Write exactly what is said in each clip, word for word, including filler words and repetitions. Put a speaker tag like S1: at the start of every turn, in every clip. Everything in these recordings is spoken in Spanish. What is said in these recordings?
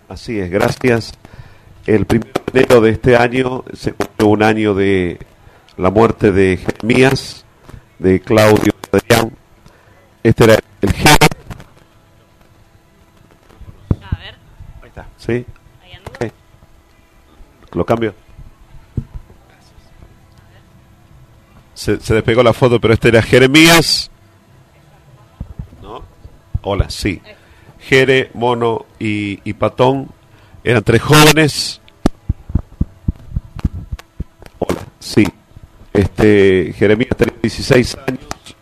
S1: Así es, gracias. El primero de enero de este año se cumple un año de la muerte de Jeremías, de Claudio Adrián. Este era el Jere.
S2: A ver.
S1: Ahí está. ¿Sí?
S2: Ahí ando.
S1: Okay. Lo cambio. Se, se despegó la foto, pero este era Jeremías. ¿No? Hola, sí. Jere, Mono y, y Patón eran tres jóvenes. Hola, sí. Este, Jeremías tenía dieciséis años.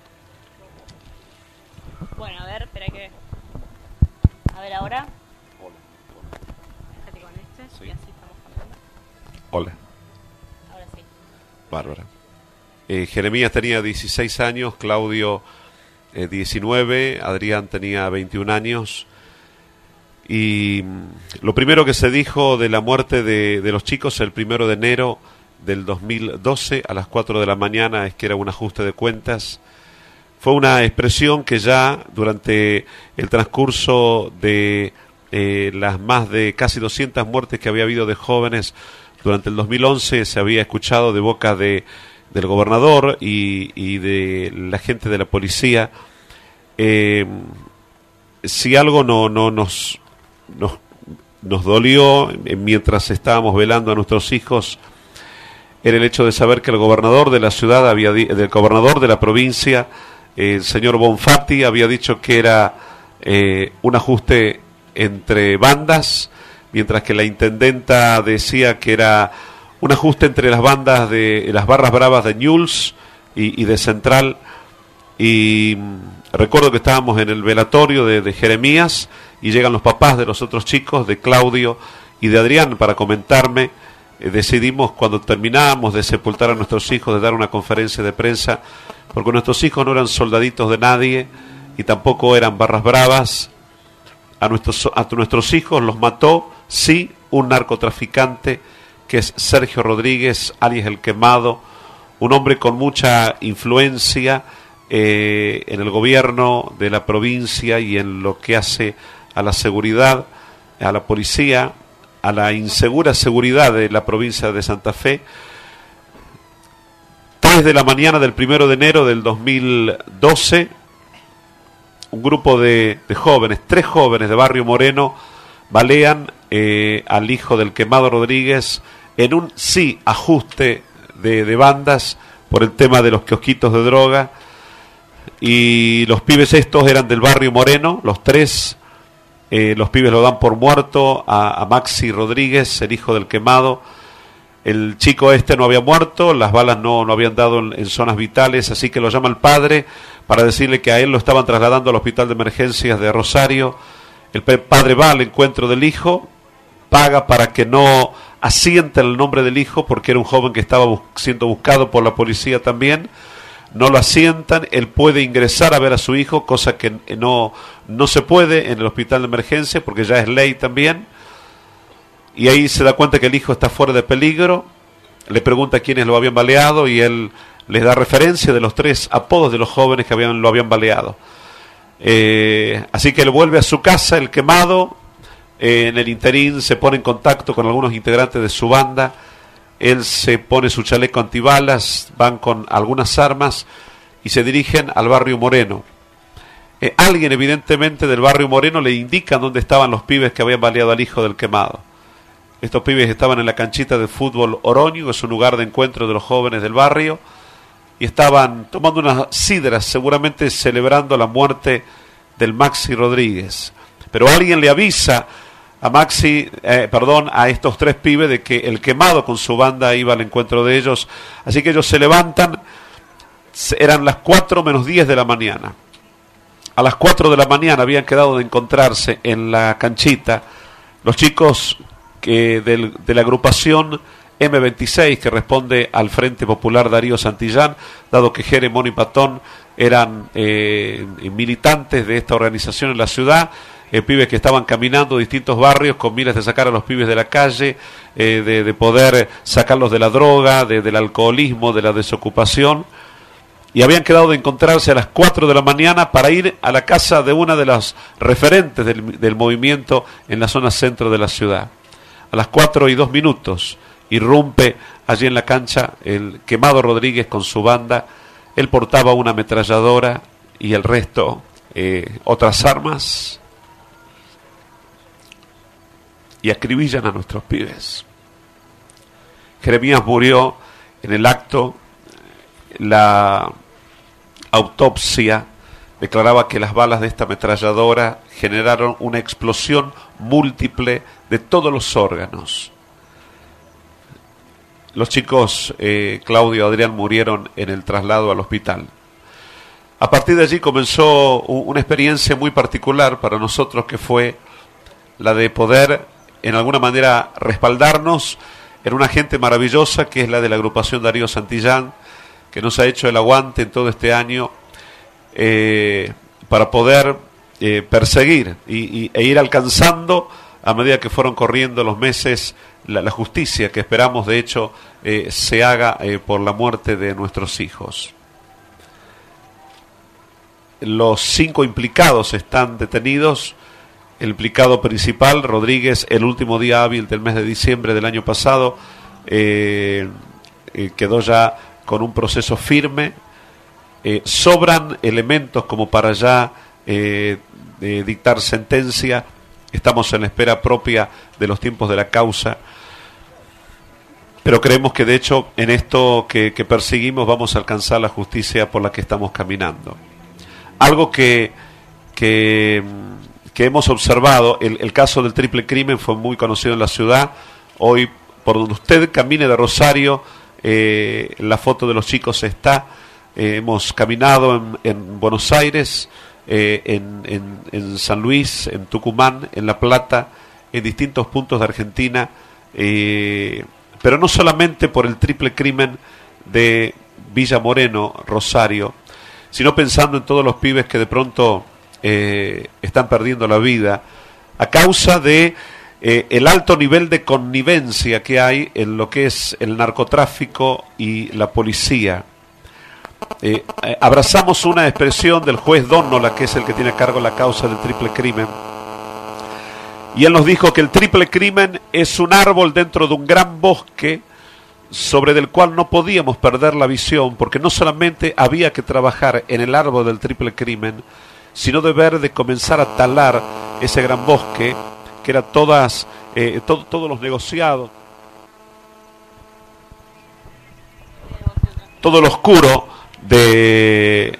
S2: Bueno, a ver, espera que... A ver ahora. Déjate con este,
S1: Sí.
S2: y así estamos hablando.
S1: Hola,
S2: Ahora sí.
S1: Bárbara. Eh, Jeremías tenía dieciséis años, Claudio eh, diecinueve, Adrián tenía veintiún años. Y mm, lo primero que se dijo de la muerte de, de los chicos el primero de enero del dos mil doce a las cuatro de la mañana es que era un ajuste de cuentas. Fue una expresión que ya durante el transcurso de eh, las más de casi doscientas muertes que había habido de jóvenes durante el dos mil once se había escuchado de boca de, del gobernador y, y de la gente de la policía. Eh, si algo no, no nos, nos, nos dolió mientras estábamos velando a nuestros hijos, era el hecho de saber que el gobernador de la ciudad, había di- del gobernador de la provincia, eh, el señor Bonfatti, había dicho que era eh, un ajuste entre bandas, mientras que la intendenta decía que era un ajuste entre las bandas de las barras bravas de Newell's y, y de Central. Y mm, recuerdo que estábamos en el velatorio de, de Jeremías y llegan los papás de los otros chicos, de Claudio y de Adrián, para comentarme. Eh, decidimos, cuando terminábamos de sepultar a nuestros hijos, de dar una conferencia de prensa, porque nuestros hijos no eran soldaditos de nadie y tampoco eran barras bravas. A nuestros, a nuestros hijos los mató, sí, un narcotraficante, que es Sergio Rodríguez, alias El Quemado, un hombre con mucha influencia eh, en el gobierno de la provincia y en lo que hace a la seguridad, a la policía, a la insegura seguridad de la provincia de Santa Fe. Tres de la mañana del primero de enero del dos mil doce, un grupo de, de jóvenes, tres jóvenes de Barrio Moreno, balean eh, al hijo del Quemado Rodríguez en un sí ajuste de, de bandas por el tema de los kiosquitos de droga. Y los pibes estos eran del Barrio Moreno, los tres. Eh, los pibes lo dan por muerto a, a Maxi Rodríguez, el hijo del Quemado. El chico este no había muerto, las balas no, no habían dado en, en zonas vitales, así que lo llama el padre para decirle que a él lo estaban trasladando al hospital de emergencias de Rosario. El padre va al encuentro del hijo, paga para que no asienten el nombre del hijo, porque era un joven que estaba bus- siendo buscado por la policía también. No lo asientan, él puede ingresar a ver a su hijo, cosa que no, no se puede en el hospital de emergencia, porque ya es ley también. Y ahí se da cuenta que el hijo está fuera de peligro, le pregunta a quiénes lo habían baleado y él les da referencia de los tres apodos de los jóvenes que habían, lo habían baleado. Eh, así que él vuelve a su casa, El Quemado. Eh, en el interín se pone en contacto con algunos integrantes de su banda. Él se pone su chaleco antibalas, van con algunas armas y se dirigen al Barrio Moreno. Eh, alguien evidentemente del Barrio Moreno le indica dónde estaban los pibes que habían baleado al hijo del Quemado. Estos pibes estaban en la canchita de fútbol Oroño, que es un lugar de encuentro de los jóvenes del barrio, y estaban tomando unas sidras, seguramente celebrando la muerte del Maxi Rodríguez. Pero alguien le avisa a Maxi, eh, perdón, a estos tres pibes de que el Quemado con su banda iba al encuentro de ellos. Así que ellos se levantan, eran las cuatro menos diez de la mañana. A las cuatro de la mañana habían quedado de encontrarse en la canchita los chicos que del, de la agrupación eme veintiséis, que responde al Frente Popular Darío Santillán, dado que Jere, Mono y Patón eran eh, militantes de esta organización en la ciudad. Eh, pibes que estaban caminando distintos barrios con miras de sacar a los pibes de la calle, eh, de, de poder sacarlos de la droga, de, del alcoholismo, de la desocupación. y habían quedado de encontrarse a las cuatro de la mañana para ir a la casa de una de las referentes del, del movimiento en la zona centro de la ciudad. A las cuatro y dos minutos irrumpe allí en la cancha el Quemado Rodríguez con su banda. Él portaba una ametralladora y el resto eh, otras armas, y acribillan a nuestros pibes. Jeremías murió en el acto. La autopsia declaraba que las balas de esta ametralladora generaron una explosión múltiple de todos los órganos. Los chicos eh, Claudio y Adrián murieron en el traslado al hospital. A partir de allí comenzó una experiencia muy particular para nosotros, que fue la de poder en alguna manera respaldarnos en una gente maravillosa que es la de la agrupación Darío Santillán, que nos ha hecho el aguante en todo este año eh, para poder eh, perseguir y, y, e ir alcanzando a medida que fueron corriendo los meses la, la justicia que esperamos de hecho eh, se haga eh, por la muerte de nuestros hijos. Los cinco implicados están detenidos. El implicado principal, Rodríguez, el último día hábil del mes de diciembre del año pasado, eh, eh, quedó ya con un proceso firme. Eh, sobran elementos como para ya eh, eh, dictar sentencia. Estamos en la espera propia de los tiempos de la causa. Pero creemos que de hecho en esto que, que perseguimos vamos a alcanzar la justicia por la que estamos caminando. Algo que, que, que hemos observado, el, el caso del triple crimen fue muy conocido en la ciudad. Hoy, por donde usted camine de Rosario, eh, la foto de los chicos está. Eh, hemos caminado en, en Buenos Aires, eh, en, en, en San Luis, en Tucumán, en La Plata, en distintos puntos de Argentina, eh, pero no solamente por el triple crimen de Villa Moreno, Rosario, sino pensando en todos los pibes que de pronto eh, están perdiendo la vida a causa de eh, el alto nivel de connivencia que hay en lo que es el narcotráfico y la policía. Eh, eh, abrazamos una expresión del juez Donnola, que es el que tiene a cargo la causa del triple crimen, y él nos dijo que el triple crimen es un árbol dentro de un gran bosque sobre del cual no podíamos perder la visión, porque no solamente había que trabajar en el árbol del triple crimen, sino deber de comenzar a talar ese gran bosque, que era todas, eh, todo, todos los negociados, todo lo oscuro de,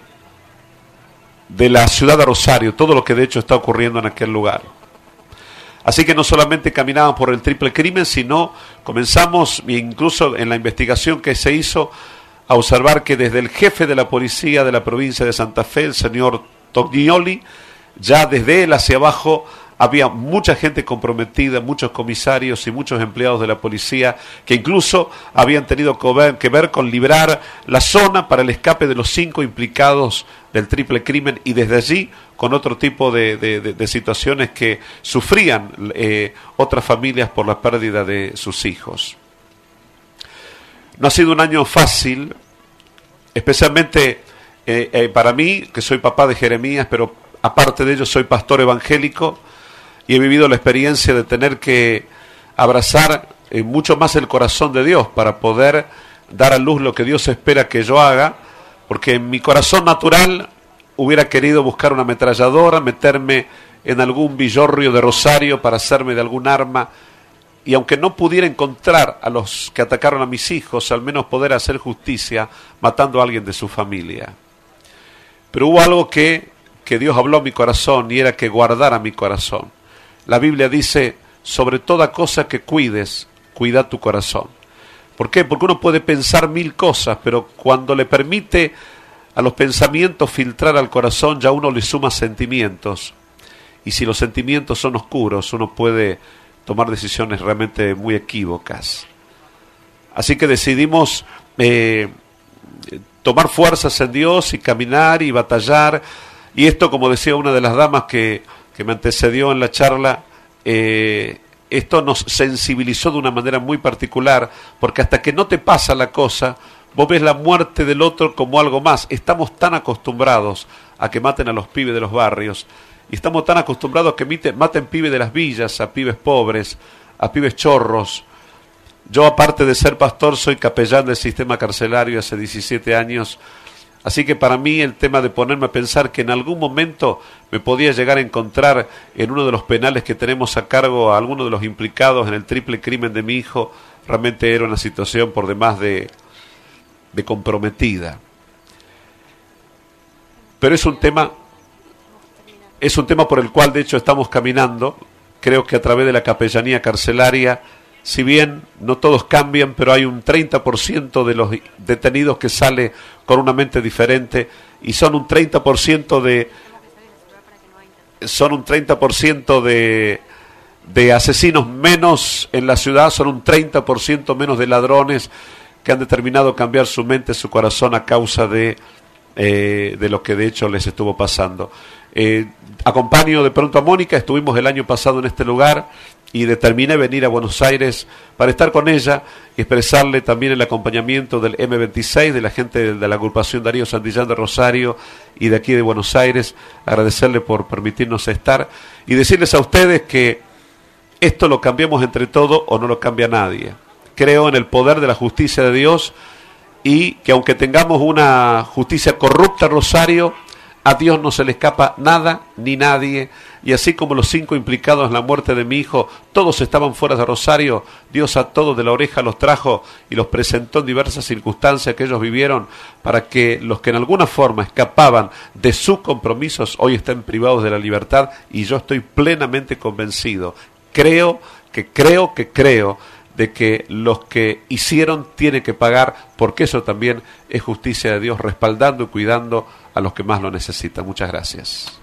S1: de la ciudad de Rosario, todo lo que de hecho está ocurriendo en aquel lugar. Así que no solamente caminaban por el triple crimen, sino comenzamos, incluso en la investigación que se hizo, a observar que desde el jefe de la policía de la provincia de Santa Fe, el señor Tognoli, ya desde él hacia abajo había mucha gente comprometida, muchos comisarios y muchos empleados de la policía que incluso habían tenido que ver con liberar la zona para el escape de los cinco implicados del triple crimen, y desde allí con otro tipo de, de, de, de situaciones que sufrían eh, otras familias por la pérdida de sus hijos. No ha sido un año fácil, especialmente eh, eh, para mí, que soy papá de Jeremías, pero aparte de ello soy pastor evangélico, y he vivido la experiencia de tener que abrazar eh, mucho más el corazón de Dios para poder dar a luz lo que Dios espera que yo haga, porque en mi corazón natural hubiera querido buscar una ametralladora, meterme en algún villorrio de Rosario para hacerme de algún arma, y aunque no pudiera encontrar a los que atacaron a mis hijos, al menos poder hacer justicia matando a alguien de su familia. Pero hubo algo que, que Dios habló a mi corazón, y era que guardara mi corazón. La Biblia dice, sobre toda cosa que cuides, cuida tu corazón. ¿Por qué? Porque uno puede pensar mil cosas, pero cuando le permite a los pensamientos filtrar al corazón, ya uno le suma sentimientos. Y si los sentimientos son oscuros, uno puede tomar decisiones realmente muy equívocas. Así que decidimos eh, tomar fuerzas en Dios y caminar y batallar. Y esto, como decía una de las damas que, que me antecedió en la charla, eh, esto nos sensibilizó de una manera muy particular, porque hasta que no te pasa la cosa, vos ves la muerte del otro como algo más. Estamos tan acostumbrados a que maten a los pibes de los barrios, y estamos tan acostumbrados a que maten, maten pibes de las villas, a pibes pobres, a pibes chorros. Yo, aparte de ser pastor, soy capellán del sistema carcelario hace diecisiete años, así que para mí el tema de ponerme a pensar que en algún momento me podía llegar a encontrar en uno de los penales que tenemos a cargo a alguno de los implicados en el triple crimen de mi hijo, realmente era una situación por demás de, de comprometida. Pero es un tema, es un tema por el cual de hecho estamos caminando. Creo que a través de la capellanía carcelaria, si bien no todos cambian, pero hay un treinta por ciento de los detenidos que sale con una mente diferente, y son un treinta por ciento de son un treinta por ciento de de asesinos menos en la ciudad, son un treinta por ciento menos de ladrones que han determinado cambiar su mente, su corazón a causa de eh, de lo que de hecho les estuvo pasando. Eh, acompaño de pronto a Mónica, estuvimos el año pasado en este lugar y determiné venir a Buenos Aires para estar con ella y expresarle también el acompañamiento del eme veintiséis, de la gente de, de la agrupación Darío Santillán de Rosario y de aquí de Buenos Aires, agradecerle por permitirnos estar y decirles a ustedes que esto lo cambiamos entre todos o no lo cambia nadie. Creo en el poder de la justicia de Dios, y que aunque tengamos una justicia corrupta, Rosario, a Dios no se le escapa nada ni nadie, y así como los cinco implicados en la muerte de mi hijo, todos estaban fuera de Rosario, Dios a todos de la oreja los trajo y los presentó en diversas circunstancias que ellos vivieron, para que los que en alguna forma escapaban de sus compromisos hoy estén privados de la libertad, y yo estoy plenamente convencido, creo que creo que creo, de que los que hicieron tienen que pagar, porque eso también es justicia de Dios, respaldando y cuidando a los que más lo necesitan. Muchas gracias.